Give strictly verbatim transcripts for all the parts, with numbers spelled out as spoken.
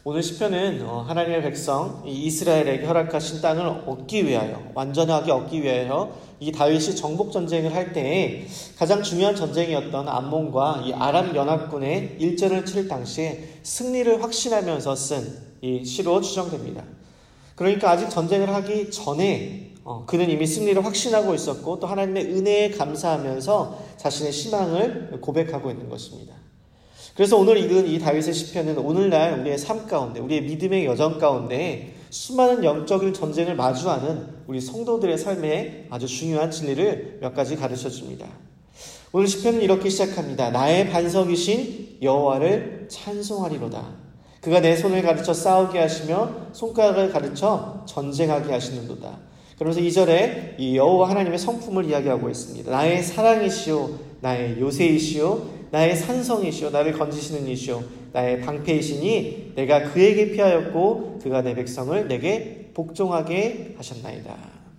오늘 시편은 하나님의 백성 이스라엘에게 허락하신 땅을 얻기 위하여, 완전하게 얻기 위하여 이 다윗이 정복 전쟁을 할 때에 가장 중요한 전쟁이었던 암몬과 이 아람 연합군의 일전을 치를 당시에 승리를 확신하면서 쓴 이 시로 추정됩니다. 그러니까 아직 전쟁을 하기 전에 그는 이미 승리를 확신하고 있었고 또 하나님의 은혜에 감사하면서 자신의 희망을 고백하고 있는 것입니다. 그래서 오늘 읽은 이 다윗의 시편은 오늘날 우리의 삶 가운데, 우리의 믿음의 여정 가운데 수많은 영적인 전쟁을 마주하는 우리 성도들의 삶에 아주 중요한 진리를 몇 가지 가르쳐 줍니다. 오늘 시편은 이렇게 시작합니다. 나의 반석이신 여호와를 찬송하리로다. 그가 내 손을 가르쳐 싸우게 하시며 손가락을 가르쳐 전쟁하게 하시는도다. 그러면서 이 절에 이 여호와 하나님의 성품을 이야기하고 있습니다. 나의 사랑이시오, 나의 요새이시오, 나의 산성이시오, 나를 건지시는 이시오, 나의 방패이시니 내가 그에게 피하였고 그가 내 백성을 내게 복종하게 하셨나이다.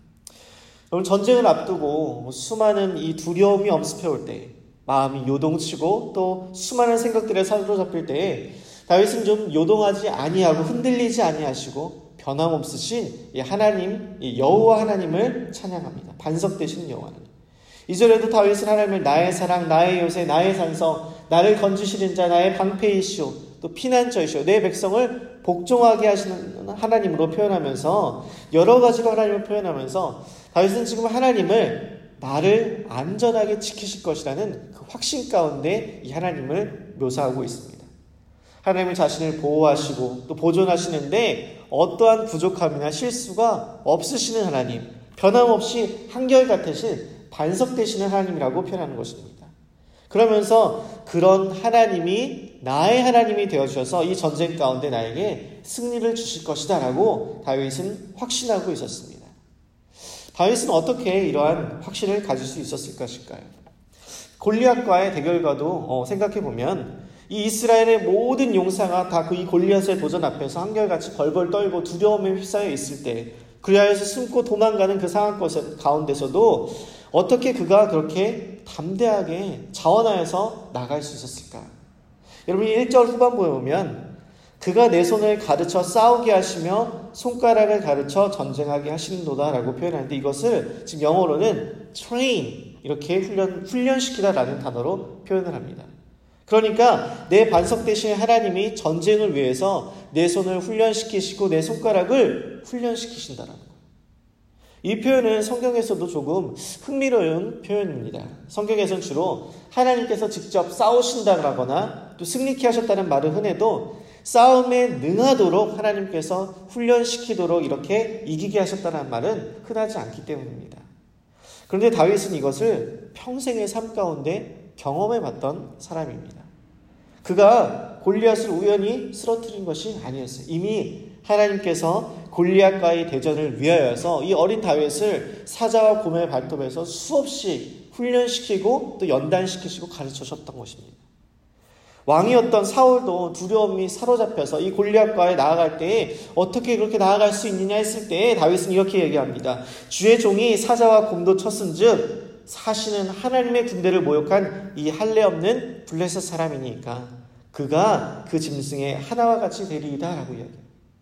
여러분, 전쟁을 앞두고 수많은 이 두려움이 엄습해올 때, 마음이 요동치고 또 수많은 생각들에 사로잡힐 때에 다윗은 좀 요동하지 아니하고 흔들리지 아니하시고 변함없으신 이 하나님, 이 여호와 하나님을 찬양합니다. 반석 되시는 여호와 하나님. 이 절에도 다윗은 하나님을 나의 사랑, 나의 요새, 나의 산성, 나를 건지시는 자, 나의 방패이시오, 또 피난처이시오, 내 백성을 복종하게 하시는 하나님으로 표현하면서 여러 가지로 하나님을 표현하면서 다윗은 지금 하나님을 나를 안전하게 지키실 것이라는 그 확신 가운데 이 하나님을 묘사하고 있습니다. 하나님은 자신을 보호하시고 또 보존하시는데 어떠한 부족함이나 실수가 없으시는 하나님, 변함없이 한결같으신 반석 되시는 하나님이라고 표현하는 것입니다. 그러면서 그런 하나님이 나의 하나님이 되어주셔서 이 전쟁 가운데 나에게 승리를 주실 것이다 라고 다윗은 확신하고 있었습니다. 다윗은 어떻게 이러한 확신을 가질 수 있었을 것일까요? 골리앗과의 대결과도 생각해보면 이 이스라엘의 모든 용사가 다 그 이 골리앗의 도전 앞에서 한결같이 벌벌 떨고 두려움에 휩싸여 있을 때 그리하여서 숨고 도망가는 그 상황 가운데서도 어떻게 그가 그렇게 담대하게 자원하여서 나갈 수 있었을까? 여러분, 일 절 후반부에 보면 그가 내 손을 가르쳐 싸우게 하시며 손가락을 가르쳐 전쟁하게 하시는도다 라고 표현하는데 이것을 지금 영어로는 train, 이렇게 훈련, 훈련시키다라는 단어로 표현을 합니다. 그러니까 내 반석 대신 하나님이 전쟁을 위해서 내 손을 훈련시키시고 내 손가락을 훈련시키신다라는 거예요. 이 표현은 성경에서도 조금 흥미로운 표현입니다. 성경에서는 주로 하나님께서 직접 싸우신다거나 또 승리케 하셨다는 말을 흔해도 싸움에 능하도록 하나님께서 훈련시키도록 이렇게 이기게 하셨다는 말은 흔하지 않기 때문입니다. 그런데 다윗은 이것을 평생의 삶 가운데 경험해봤던 사람입니다. 그가 골리앗을 우연히 쓰러뜨린 것이 아니었어요. 이미 하나님께서 골리앗과의 대전을 위하여서 이 어린 다윗을 사자와 곰의 발톱에서 수없이 훈련시키고 또 연단시키시고 가르쳐주셨던 것입니다. 왕이었던 사울도 두려움이 사로잡혀서 이 골리앗과에 나아갈 때에 어떻게 그렇게 나아갈 수 있느냐 했을 때에 다윗은 이렇게 얘기합니다. 주의 종이 사자와 곰도 쳤은즉 사시는 하나님의 군대를 모욕한 이 할례 없는 블레셋 사람이니까 그가 그 짐승의 하나와 같이 되리이다 라고 이야기합니다.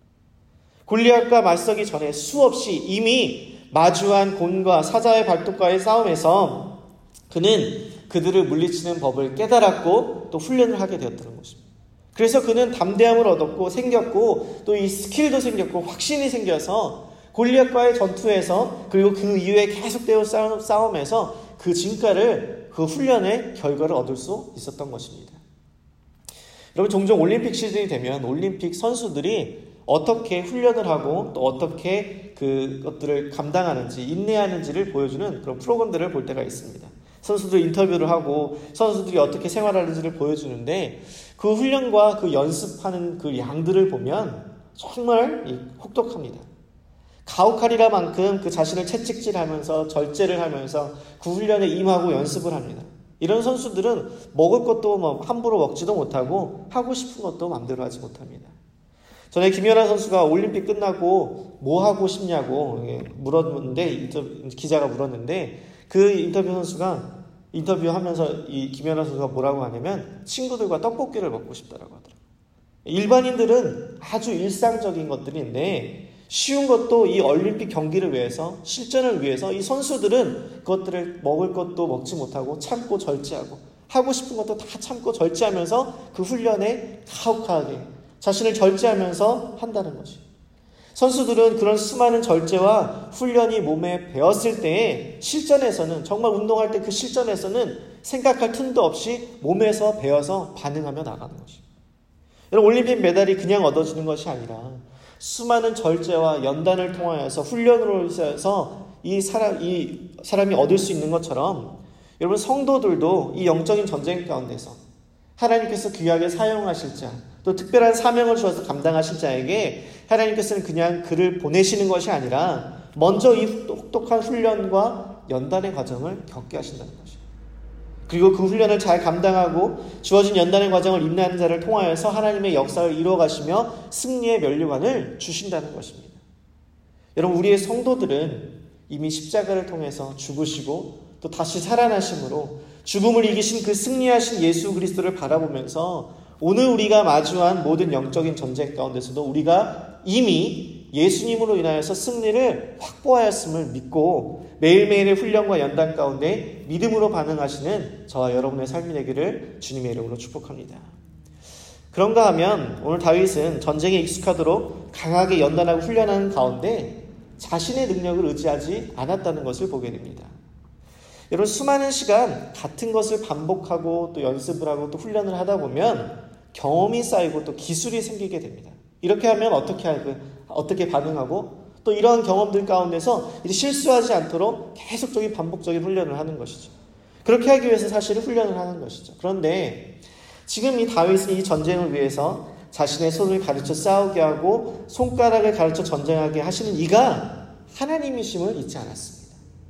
골리앗과 맞서기 전에 수없이 이미 마주한 곰과 사자의 발톱과의 싸움에서 그는 그들을 물리치는 법을 깨달았고 또 훈련을 하게 되었다는 것입니다. 그래서 그는 담대함을 얻었고 생겼고 또 이 스킬도 생겼고 확신이 생겨서 골리앗과의 전투에서 그리고 그 이후에 계속되어 싸움에서 그 진가를, 그 훈련의 결과를 얻을 수 있었던 것입니다. 여러분, 종종 올림픽 시즌이 되면 올림픽 선수들이 어떻게 훈련을 하고 또 어떻게 그것들을 감당하는지, 인내하는지를 보여주는 그런 프로그램들을 볼 때가 있습니다. 선수들 인터뷰를 하고 선수들이 어떻게 생활하는지를 보여주는데 그 훈련과 그 연습하는 그 양들을 보면 정말 혹독합니다. 가혹하리라 만큼 그 자신을 채찍질하면서 절제를 하면서 그 훈련에 임하고 연습을 합니다. 이런 선수들은 먹을 것도 뭐 함부로 먹지도 못하고 하고 싶은 것도 마음대로 하지 못합니다. 전에 김연아 선수가 올림픽 끝나고 뭐 하고 싶냐고 물었는데, 기자가 물었는데 그 인터뷰 선수가 인터뷰하면서 이 김연아 선수가 뭐라고 하냐면 친구들과 떡볶이를 먹고 싶다라고 하더라고요. 일반인들은 아주 일상적인 것들인데 쉬운 것도 이 올림픽 경기를 위해서, 실전을 위해서 이 선수들은 그것들을 먹을 것도 먹지 못하고 참고 절제하고 하고 싶은 것도 다 참고 절제하면서 그 훈련에 가혹하게 자신을 절제하면서 한다는 거지. 선수들은 그런 수많은 절제와 훈련이 몸에 배었을 때에 실전에서는, 정말 운동할 때 그 실전에서는 생각할 틈도 없이 몸에서 배어서 반응하며 나가는 것이. 여러분, 올림픽 메달이 그냥 얻어지는 것이 아니라 수많은 절제와 연단을 통하여서 훈련으로 인해서 이 사람, 이 사람이 얻을 수 있는 것처럼 여러분, 성도들도 이 영적인 전쟁 가운데서 하나님께서 귀하게 사용하실 자, 또 특별한 사명을 주어서 감당하실 자에게 하나님께서는 그냥 그를 보내시는 것이 아니라 먼저 이 똑똑한 훈련과 연단의 과정을 겪게 하신다는 것이에요. 그리고 그 훈련을 잘 감당하고 주어진 연단의 과정을 인내하는 자를 통하여서 하나님의 역사를 이루어 가시며 승리의 면류관을 주신다는 것입니다. 여러분, 우리의 성도들은 이미 십자가를 통해서 죽으시고 또 다시 살아나심으로 죽음을 이기신 그 승리하신 예수 그리스도를 바라보면서 오늘 우리가 마주한 모든 영적인 전쟁 가운데서도 우리가 이미 예수님으로 인하여서 승리를 확보하였음을 믿고 매일매일의 훈련과 연단 가운데 믿음으로 반응하시는 저와 여러분의 삶이 되기를 주님의 이름으로 축복합니다. 그런가 하면 오늘 다윗은 전쟁에 익숙하도록 강하게 연단하고 훈련하는 가운데 자신의 능력을 의지하지 않았다는 것을 보게 됩니다. 여러분, 수많은 시간 같은 것을 반복하고 또 연습을 하고 또 훈련을 하다 보면 경험이 쌓이고 또 기술이 생기게 됩니다. 이렇게 하면 어떻게 하고, 어떻게 반응하고 또 이러한 경험들 가운데서 이제 실수하지 않도록 계속적인 반복적인 훈련을 하는 것이죠. 그렇게 하기 위해서 사실은 훈련을 하는 것이죠. 그런데 지금 이 다윗은 이 전쟁을 위해서 자신의 손을 가르쳐 싸우게 하고 손가락을 가르쳐 전쟁하게 하시는 이가 하나님이심을 잊지 않았습니다.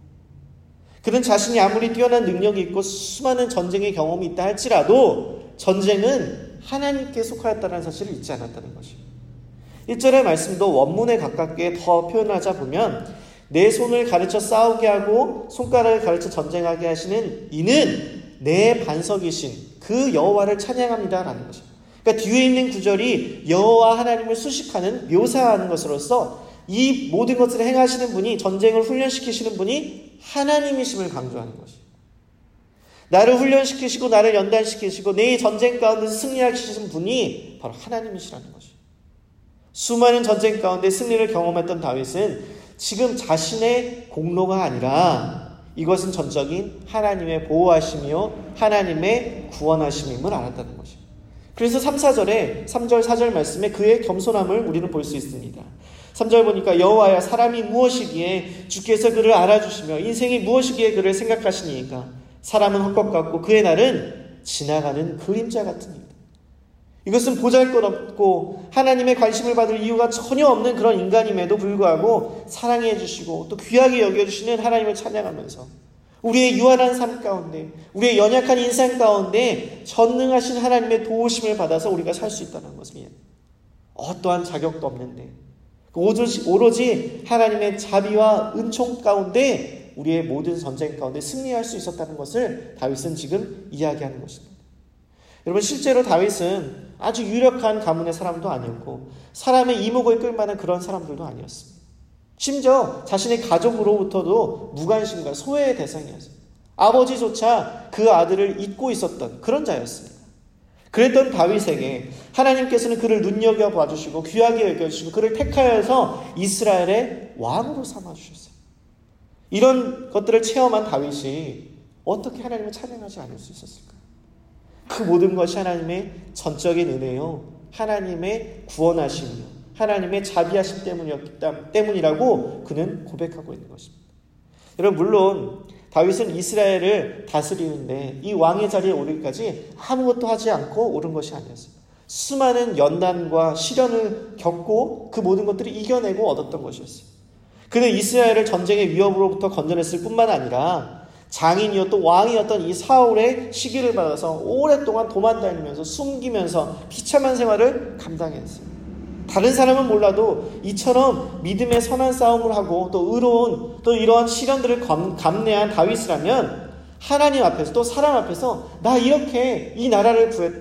그는 자신이 아무리 뛰어난 능력이 있고 수많은 전쟁의 경험이 있다 할지라도 전쟁은 하나님께 속하였다는 사실을 잊지 않았다는 것입니다. 일 절의 말씀도 원문에 가깝게 더 표현하자 보면 내 손을 가르쳐 싸우게 하고 손가락을 가르쳐 전쟁하게 하시는 이는 내 반석이신 그 여호와를 찬양합니다 라는 것입니다. 그러니까 뒤에 있는 구절이 여호와 하나님을 수식하는, 묘사하는 것으로서 이 모든 것을 행하시는 분이, 전쟁을 훈련시키시는 분이 하나님이심을 강조하는 것입니다. 나를 훈련시키시고 나를 연단시키시고 내 전쟁 가운데서 승리하게 하시는 분이 바로 하나님이시라는 것입니다. 수많은 전쟁 가운데 승리를 경험했던 다윗은 지금 자신의 공로가 아니라 이것은 전적인 하나님의 보호하심이요 하나님의 구원하심임을 알았다는 것입니다. 그래서 삼, 사 절에 삼 절, 사 절 말씀에 그의 겸손함을 우리는 볼 수 있습니다. 삼 절 보니까 여호와야 사람이 무엇이기에 주께서 그를 알아주시며 인생이 무엇이기에 그를 생각하시니까 사람은 헛것 같고 그의 날은 지나가는 그림자 같으니까. 이것은 보잘것없고 하나님의 관심을 받을 이유가 전혀 없는 그런 인간임에도 불구하고 사랑해 주시고 또 귀하게 여겨주시는 하나님을 찬양하면서 우리의 유한한 삶 가운데, 우리의 연약한 인생 가운데 전능하신 하나님의 도우심을 받아서 우리가 살 수 있다는 것입니다. 어떠한 자격도 없는데 오로지, 오로지 하나님의 자비와 은총 가운데 우리의 모든 전쟁 가운데 승리할 수 있었다는 것을 다윗은 지금 이야기하는 것입니다. 여러분, 실제로 다윗은 아주 유력한 가문의 사람도 아니었고 사람의 이목을 끌만한 그런 사람들도 아니었습니다. 심지어 자신의 가족으로부터도 무관심과 소외의 대상이었습니다. 아버지조차 그 아들을 잊고 있었던 그런 자였습니다. 그랬던 다윗에게 하나님께서는 그를 눈여겨봐 주시고 귀하게 여겨주시고 그를 택하여서 이스라엘의 왕으로 삼아주셨어요. 이런 것들을 체험한 다윗이 어떻게 하나님을 찬양하지 않을 수 있었을까요? 그 모든 것이 하나님의 전적인 은혜요, 하나님의 구원하심이요, 하나님의 자비하심 때문이었기 때문이라고 그는 고백하고 있는 것입니다. 여러분, 물론 다윗은 이스라엘을 다스리는데 이 왕의 자리에 오르기까지 아무것도 하지 않고 오른 것이 아니었습니다. 수많은 연단과 시련을 겪고 그 모든 것들을 이겨내고 얻었던 것이었어요. 그는 이스라엘을 전쟁의 위협으로부터 건져냈을 뿐만 아니라 장인이었던 왕이었던 이 사울의 시기를 받아서 오랫동안 도만 다니면서 숨기면서 비참한 생활을 감당했어요. 다른 사람은 몰라도 이처럼 믿음의 선한 싸움을 하고 또 의로운 또 이러한 시련들을 감내한 다윗이라면 하나님 앞에서 또 사람 앞에서 나 이렇게 이 나라를 구했다,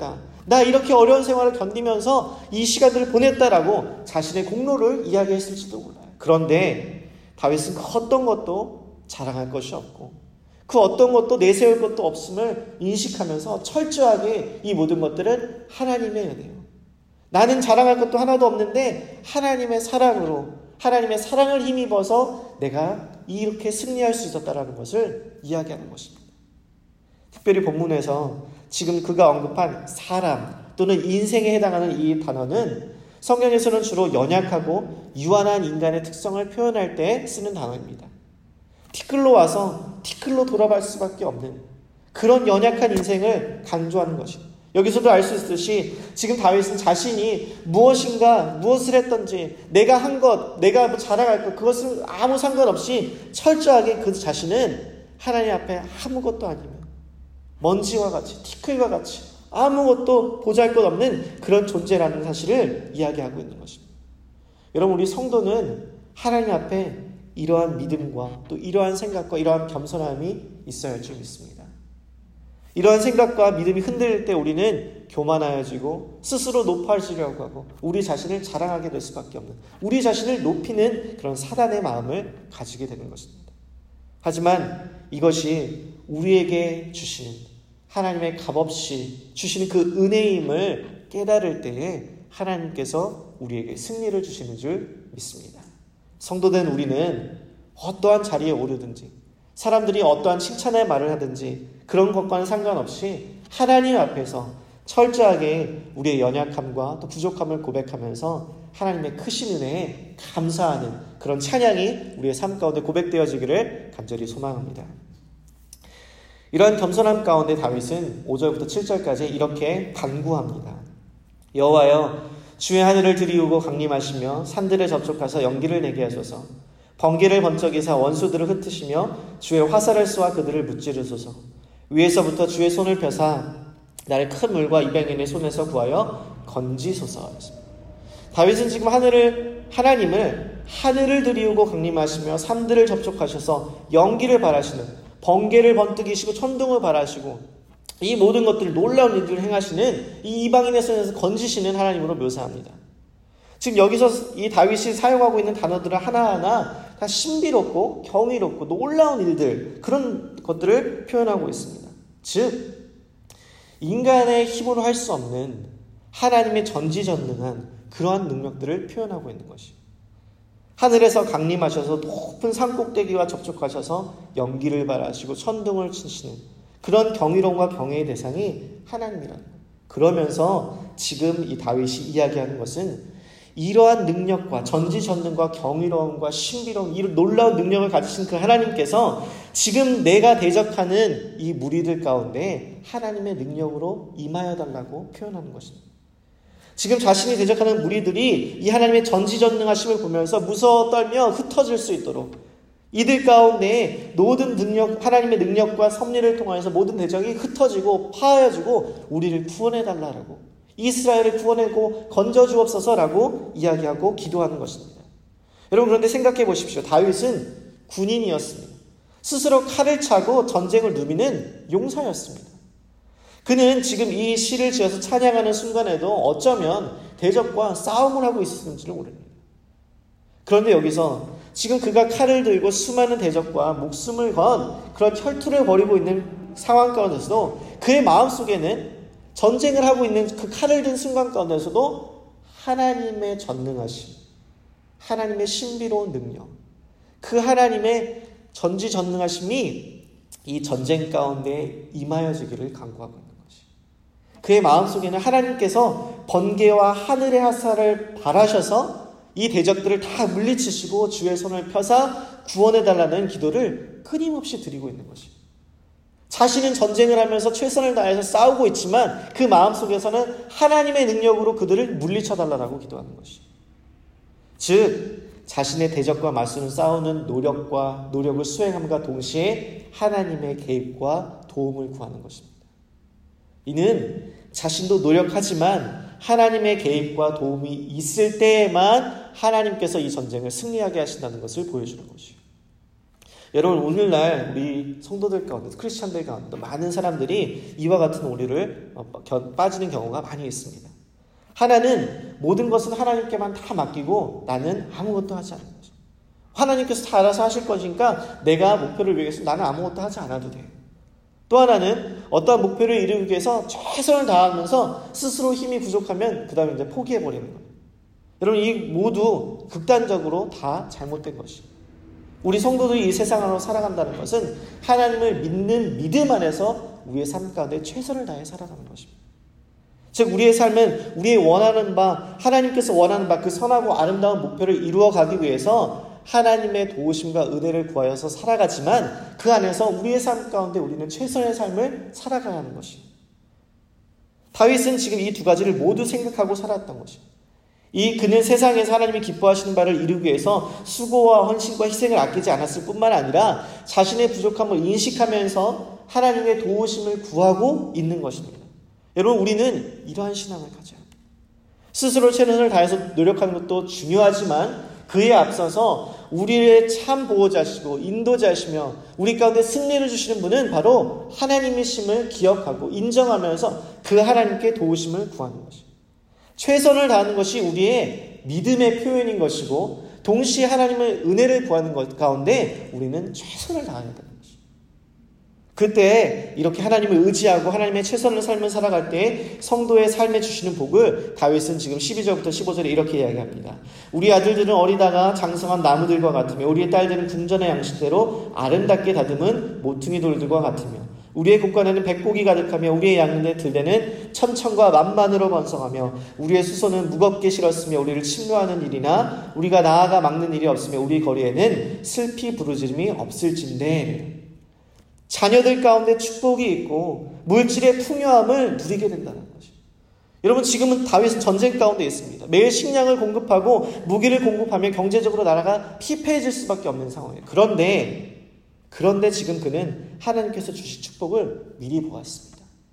나 이렇게 어려운 생활을 견디면서 이 시간들을 보냈다라고 자신의 공로를 이야기했을지도 몰라요. 그런데 다윗은 그 어떤 것도 자랑할 것이 없고 그 어떤 것도 내세울 것도 없음을 인식하면서 철저하게 이 모든 것들은 하나님의 은혜요. 나는 자랑할 것도 하나도 없는데 하나님의 사랑으로 하나님의 사랑을 힘입어서 내가 이렇게 승리할 수 있었다라는 것을 이야기하는 것입니다. 특별히 본문에서 지금 그가 언급한 사람 또는 인생에 해당하는 이 단어는 성경에서는 주로 연약하고 유한한 인간의 특성을 표현할 때 쓰는 단어입니다. 티끌로 와서 티끌로 돌아갈 수밖에 없는 그런 연약한 인생을 강조하는 것입니다. 여기서도 알 수 있듯이 지금 다윗은 자신이 무엇인가 무엇을 했던지 내가 한 것, 내가 자랑할 것 그것은 아무 상관없이 철저하게 그 자신은 하나님 앞에 아무것도 아니면 먼지와 같이 티끌과 같이 아무것도 보잘것없는 그런 존재라는 사실을 이야기하고 있는 것입니다. 여러분 우리 성도는 하나님 앞에 이러한 믿음과 또 이러한 생각과 이러한 겸손함이 있어야 할 줄 믿습니다. 이러한 생각과 믿음이 흔들릴 때 우리는 교만하여지고 스스로 높아지려고 하고 우리 자신을 자랑하게 될 수밖에 없는 우리 자신을 높이는 그런 사단의 마음을 가지게 되는 것입니다. 하지만 이것이 우리에게 주시는 하나님의 값없이 주시는 그 은혜임을 깨달을 때에 하나님께서 우리에게 승리를 주시는 줄 믿습니다. 성도된 우리는 어떠한 자리에 오르든지 사람들이 어떠한 칭찬의 말을 하든지 그런 것과는 상관없이 하나님 앞에서 철저하게 우리의 연약함과 또 부족함을 고백하면서 하나님의 크신 은혜에 감사하는 그런 찬양이 우리의 삶 가운데 고백되어지기를 간절히 소망합니다. 이러한 겸손함 가운데 다윗은 오 절부터 칠 절까지 이렇게 간구합니다. 여호와여 주의 하늘을 들이우고 강림하시며 산들에 접촉하사 연기를 내게 하소서. 번개를 번쩍이사 원수들을 흩으시며 주의 화살을 쏘아 그들을 무찌르소서. 위에서부터 주의 손을 펴사 나를 큰 물과 이방인의 손에서 구하여 건지소서. 다윗은 지금 하늘을 하나님을 하늘을 들이우고 강림하시며 산들을 접촉하셔서 연기를 발하시는 번개를 번뜩이시고 천둥을 발하시고 이 모든 것들을 놀라운 일들을 행하시는 이 이방인의 손에서 건지시는 하나님으로 묘사합니다. 지금 여기서 이 다윗이 사용하고 있는 단어들은 하나하나 다 신비롭고 경이롭고 놀라운 일들 그런 것들을 표현하고 있습니다. 즉 인간의 힘으로 할 수 없는 하나님의 전지전능한 그러한 능력들을 표현하고 있는 것이에요. 하늘에서 강림하셔서 높은 산꼭대기와 접촉하셔서 연기를 발하시고 천둥을 치시는 그런 경이로움과 경외의 대상이 하나님이라는 거예요. 그러면서 지금 이 다윗이 이야기하는 것은 이러한 능력과 전지전능과 경이로움과 신비로움 이 놀라운 능력을 가지신 그 하나님께서 지금 내가 대적하는 이 무리들 가운데 하나님의 능력으로 임하여 달라고 표현하는 것입니다. 지금 자신이 대적하는 무리들이 이 하나님의 전지전능하심을 보면서 무서워 떨며 흩어질 수 있도록 이들 가운데 모든 능력, 하나님의 능력과 섭리를 통하여서 모든 대적이 흩어지고 파하여지고 우리를 구원해달라고 이스라엘을 구원하고 건져주옵소서라고 이야기하고 기도하는 것입니다. 여러분 그런데 생각해 보십시오. 다윗은 군인이었습니다. 스스로 칼을 차고 전쟁을 누비는 용사였습니다. 그는 지금 이 시를 지어서 찬양하는 순간에도 어쩌면 대적과 싸움을 하고 있었는지를 모릅니다. 그런데 여기서 지금 그가 칼을 들고 수많은 대적과 목숨을 건 그런 혈투를 벌이고 있는 상황 가운데서도 그의 마음속에는 전쟁을 하고 있는 그 칼을 든 순간 가운데서도 하나님의 전능하심, 하나님의 신비로운 능력, 그 하나님의 전지전능하심이 이 전쟁 가운데 임하여지기를 간구하고 있는 것이. 그의 마음속에는 하나님께서 번개와 하늘의 화살을 발하셔서 이 대적들을 다 물리치시고 주의 손을 펴사 구원해달라는 기도를 끊임없이 드리고 있는 것입니다. 자신은 전쟁을 하면서 최선을 다해서 싸우고 있지만 그 마음속에서는 하나님의 능력으로 그들을 물리쳐달라고 기도하는 것입니다. 즉 자신의 대적과 맞서는 싸우는 노력과 노력을 수행함과 동시에 하나님의 개입과 도움을 구하는 것입니다. 이는 자신도 노력하지만 하나님의 개입과 도움이 있을 때에만 하나님께서 이 전쟁을 승리하게 하신다는 것을 보여주는 것이에요. 여러분, 오늘날 우리 성도들 가운데, 크리스찬들 가운데 많은 사람들이 이와 같은 오류를 빠지는 경우가 많이 있습니다. 하나는 모든 것은 하나님께만 다 맡기고 나는 아무것도 하지 않는 거죠. 하나님께서 다 알아서 하실 것이니까 내가 목표를 위해서 나는 아무것도 하지 않아도 돼요. 또 하나는 어떠한 목표를 이루기 위해서 최선을 다하면서 스스로 힘이 부족하면 그 다음에 이제 포기해버리는 거예요. 여러분, 이 모두 극단적으로 다 잘못된 것이에요. 우리 성도들이 이 세상으로 살아간다는 것은 하나님을 믿는 믿음 안에서 우리의 삶 가운데 최선을 다해 살아가는 것입니다. 즉, 우리의 삶은 우리의 원하는 바, 하나님께서 원하는 바 그 선하고 아름다운 목표를 이루어가기 위해서 하나님의 도우심과 은혜를 구하여서 살아가지만 그 안에서 우리의 삶 가운데 우리는 최선의 삶을 살아가야 하는 것입니다. 다윗은 지금 이 두 가지를 모두 생각하고 살았던 것입니다. 이 그는 세상에서 하나님이 기뻐하시는 바를 이루기 위해서 수고와 헌신과 희생을 아끼지 않았을 뿐만 아니라 자신의 부족함을 인식하면서 하나님의 도우심을 구하고 있는 것입니다. 여러분, 우리는 이러한 신앙을 가져야 합니다. 스스로 최선을 다해서 노력하는 것도 중요하지만 그에 앞서서 우리의 참 보호자시고 인도자시며 우리 가운데 승리를 주시는 분은 바로 하나님이심을 기억하고 인정하면서 그 하나님께 도우심을 구하는 것입니다. 최선을 다하는 것이 우리의 믿음의 표현인 것이고 동시에 하나님의 은혜를 구하는 것 가운데 우리는 최선을 다해야 되는 것입니다. 그때 이렇게 하나님을 의지하고 하나님의 최선을 삶을 살아갈 때 성도의 삶에 주시는 복을 다윗은 지금 십이 절부터 십오 절에 이렇게 이야기합니다. 우리 아들들은 어리다가 장성한 나무들과 같으며 우리의 딸들은 궁전의 양식대로 아름답게 다듬은 모퉁이 돌들과 같으며 우리의 곳간에는 백곡이 가득하며 우리의 양의 들대는 천천과 만만으로 번성하며 우리의 수소는 무겁게 실었으며 우리를 침노하는 일이나 우리가 나아가 막는 일이 없으며 우리 거리에는 슬피 부르짖음이 없을진대. 자녀들 가운데 축복이 있고 물질의 풍요함을 누리게 된다는 것이죠. 여러분, 지금은 다윗은 전쟁 가운데 있습니다. 매일 식량을 공급하고 무기를 공급하면 경제적으로 나라가 피폐해질 수밖에 없는 상황이에요. 그런데 그런데 지금 그는 하나님께서 주신 축복을 미리 보았습니다.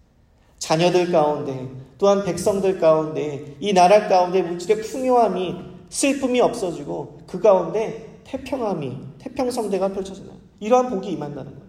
자녀들 가운데 또한 백성들 가운데 이 나라 가운데 물질의 풍요함이 슬픔이 없어지고 그 가운데 태평함이 태평성대가 펼쳐지는 이러한 복이 임한다는 거예요.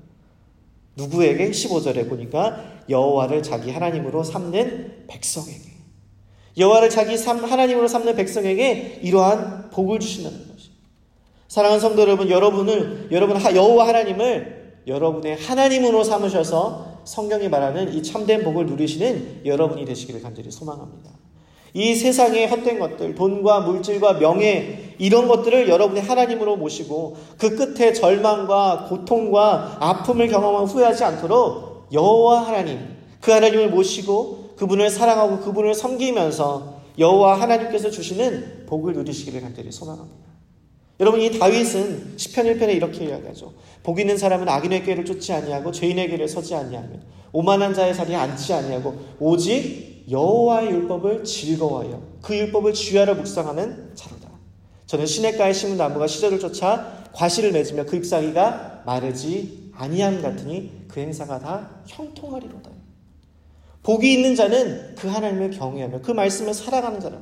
누구에게? 십오 절에 보니까 여호와를 자기 하나님으로 삼는 백성에게, 여호와를 자기 하나님으로 삼는 백성에게 이러한 복을 주신다는 것입니다. 사랑하는 성도 여러분, 여러분을 여러분 여호와 하나님을 여러분의 하나님으로 삼으셔서 성경이 말하는 이 참된 복을 누리시는 여러분이 되시기를 간절히 소망합니다. 이 세상의 헛된 것들, 돈과 물질과 명예 이런 것들을 여러분의 하나님으로 모시고 그 끝에 절망과 고통과 아픔을 경험하고 후회하지 않도록 여호와 하나님, 그 하나님을 모시고 그분을 사랑하고 그분을 섬기면서 여호와 하나님께서 주시는 복을 누리시기를 간절히 소망합니다. 여러분, 이 다윗은 시편 일 편에 이렇게 이야기하죠. 복 있는 사람은 악인의 꾀를 쫓지 아니하고 죄인의 길에 서지 아니하며 오만한 자의 자리에 앉지 아니하고 오직 여호와의 율법을 즐거워하여 그 율법을 주야로 묵상하는 자로다. 저는 시냇가에 심은 나무가 시절을 쫓아 과실을 맺으며 그 잎사귀가 마르지 아니함 같으니 그 행사가 다 형통하리로다. 복이 있는 자는 그 하나님을 경외하며 그 말씀을 살아가는 자라.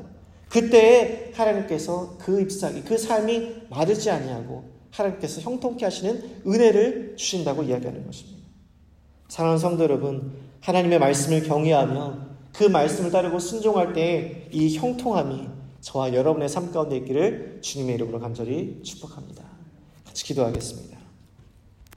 그때에 하나님께서 그 잎사귀, 그 삶이 마르지 아니하고 하나님께서 형통케 하시는 은혜를 주신다고 이야기하는 것입니다. 사랑하는 성도 여러분, 하나님의 말씀을 경외하며 그 말씀을 따르고 순종할 때 이 형통함이 저와 여러분의 삶 가운데 있기를 주님의 이름으로 간절히 축복합니다. 같이 기도하겠습니다.